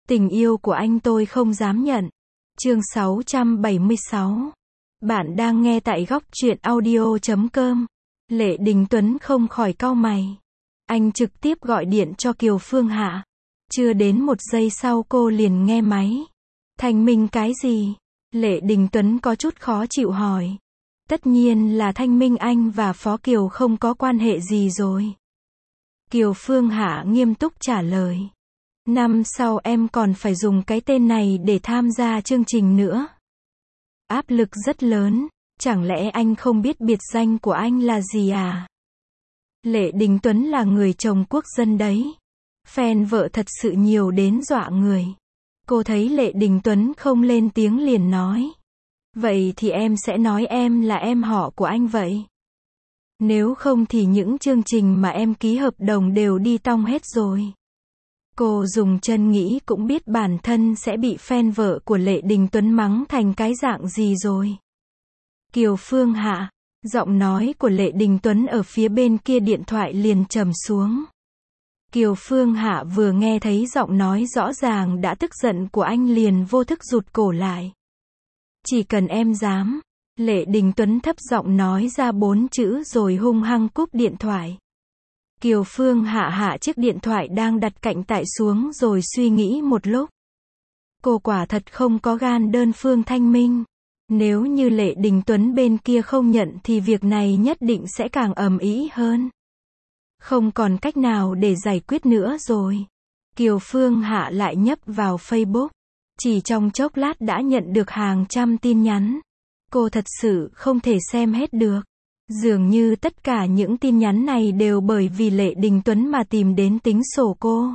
Tình yêu của anh tôi không dám nhận. Chương 676. Bạn đang nghe tại góc truyện audio.com. Lệ Đình Tuấn không khỏi cau mày. Anh trực tiếp gọi điện cho Kiều Phương Hạ. Chưa đến một giây sau cô liền nghe máy. Thanh minh cái gì? Lệ Đình Tuấn có chút khó chịu hỏi. Tất nhiên là thanh minh anh và Phó Kiều không có quan hệ gì rồi. Kiều Phương Hạ nghiêm túc trả lời. Năm sau em còn phải dùng cái tên này để tham gia chương trình nữa. Áp lực rất lớn, chẳng lẽ anh không biết biệt danh của anh là gì à? Lệ Đình Tuấn là người chồng quốc dân đấy. Fan vợ thật sự nhiều đến dọa người. Cô thấy Lệ Đình Tuấn không lên tiếng liền nói. Vậy thì em sẽ nói em là em họ của anh vậy. Nếu không thì những chương trình mà em ký hợp đồng đều đi tong hết rồi. Cô dùng chân nghĩ cũng biết bản thân sẽ bị fan vợ của Lệ Đình Tuấn mắng thành cái dạng gì rồi. Kiều Phương Hạ, giọng nói của Lệ Đình Tuấn ở phía bên kia điện thoại liền trầm xuống. Kiều Phương Hạ vừa nghe thấy giọng nói rõ ràng đã tức giận của anh liền vô thức rụt cổ lại. Chỉ cần em dám. Lệ Đình Tuấn thấp giọng nói ra 4 chữ rồi hung hăng cúp điện thoại. Kiều Phương Hạ hạ chiếc điện thoại đang đặt cạnh tại xuống rồi suy nghĩ một lúc. Cô quả thật không có gan đơn phương thanh minh. Nếu như Lệ Đình Tuấn bên kia không nhận thì việc này nhất định sẽ càng ầm ĩ hơn. Không còn cách nào để giải quyết nữa rồi. Kiều Phương Hạ lại nhấp vào Facebook. Chỉ trong chốc lát đã nhận được hàng trăm tin nhắn. Cô thật sự không thể xem hết được. Dường như tất cả những tin nhắn này đều bởi vì Lệ Đình Tuấn mà tìm đến tính sổ cô.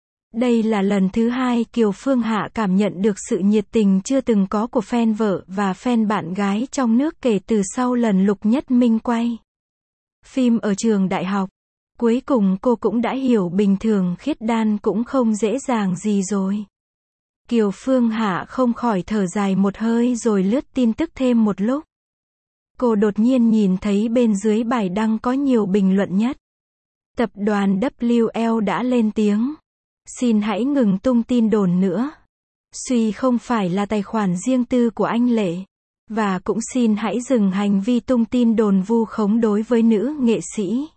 Đây là lần thứ hai Kiều Phương Hạ cảm nhận được sự nhiệt tình chưa từng có của fan vợ và fan bạn gái trong nước kể từ sau lần Lục Nhất Minh quay phim ở trường đại học. Cuối cùng cô cũng đã hiểu bình thường khiết đan cũng không dễ dàng gì rồi. Kiều Phương Hạ không khỏi thở dài một hơi rồi lướt tin tức thêm một lúc. Cô đột nhiên nhìn thấy bên dưới bài đăng có nhiều bình luận nhất. Tập đoàn WL đã lên tiếng. Xin hãy ngừng tung tin đồn nữa. Suy không phải là tài khoản riêng tư của anh Lệ. Và cũng xin hãy dừng hành vi tung tin đồn vu khống đối với nữ nghệ sĩ.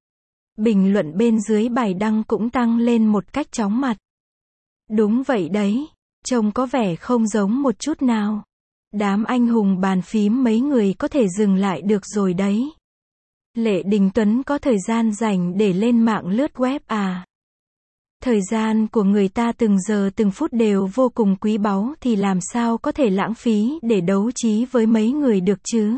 Bình luận bên dưới bài đăng cũng tăng lên một cách chóng mặt. Đúng vậy đấy. Trông có vẻ không giống một chút nào. Đám anh hùng bàn phím mấy người có thể dừng lại được rồi đấy. Lệ Đình Tuấn có thời gian rảnh để lên mạng lướt web à? Thời gian của người ta từng giờ từng phút đều vô cùng quý báu thì làm sao có thể lãng phí để đấu trí với mấy người được chứ?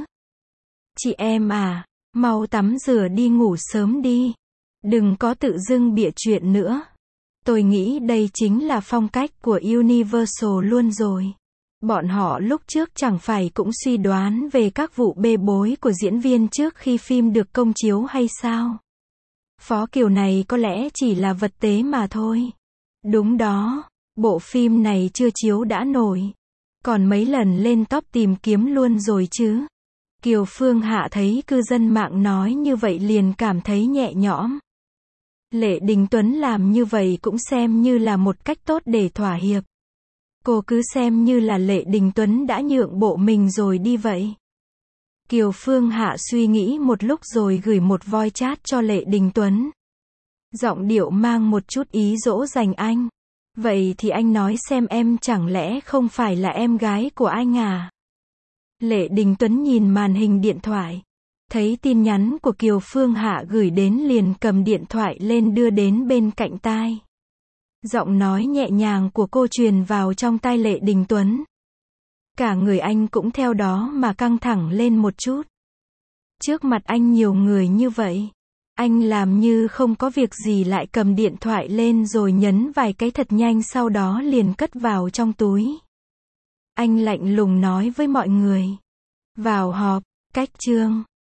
Chị em à, mau tắm rửa đi ngủ sớm đi. Đừng có tự dưng bịa chuyện nữa. Tôi nghĩ đây chính là phong cách của Universal luôn rồi. Bọn họ lúc trước chẳng phải cũng suy đoán về các vụ bê bối của diễn viên trước khi phim được công chiếu hay sao? Phó Kiều này có lẽ chỉ là vật tế mà thôi. Đúng đó, bộ phim này chưa chiếu đã nổi. Còn mấy lần lên top tìm kiếm luôn rồi chứ. Kiều Phương Hạ thấy cư dân mạng nói như vậy liền cảm thấy nhẹ nhõm. Lệ Đình Tuấn làm như vậy cũng xem như là một cách tốt để thỏa hiệp. Cô cứ xem như là Lệ Đình Tuấn đã nhượng bộ mình rồi đi vậy. Kiều Phương Hạ suy nghĩ một lúc rồi gửi một voice chat cho Lệ Đình Tuấn. Giọng điệu mang một chút ý dỗ dành anh. Vậy thì anh nói xem em chẳng lẽ không phải là em gái của anh à? Lệ Đình Tuấn nhìn màn hình điện thoại. Thấy tin nhắn của Kiều Phương Hạ gửi đến liền cầm điện thoại lên đưa đến bên cạnh tai. Giọng nói nhẹ nhàng của cô truyền vào trong tai Lệ Đình Tuấn. Cả người anh cũng theo đó mà căng thẳng lên một chút. Trước mặt anh nhiều người như vậy. Anh làm như không có việc gì lại cầm điện thoại lên rồi nhấn vài cái thật nhanh sau đó liền cất vào trong túi. Anh lạnh lùng nói với mọi người. Vào họp, cách chương.